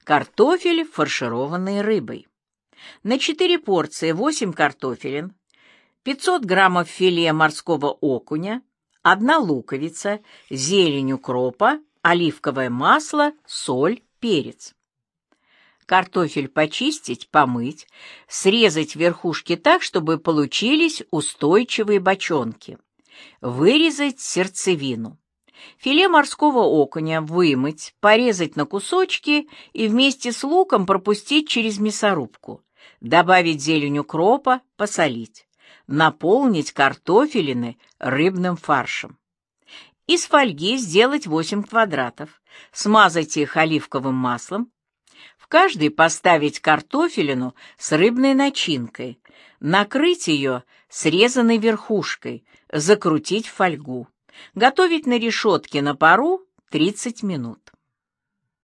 Картофель, фаршированный рыбой. На 4 порции 8 картофелин, 500 граммов филе морского окуня, 1 луковица, зелень укропа, оливковое масло, соль, перец. Картофель почистить, помыть, срезать верхушки так, чтобы получились устойчивые бочонки. Вырезать сердцевину. Филе морского окуня вымыть, порезать на кусочки и вместе с луком пропустить через мясорубку. Добавить зелень укропа, посолить. Наполнить картофелины рыбным фаршем. Из фольги сделать 8 квадратов, смазать их оливковым маслом. В каждый поставить картофелину с рыбной начинкой, накрыть ее срезанной верхушкой, закрутить в фольгу. Готовить на решетке на пару 30 минут.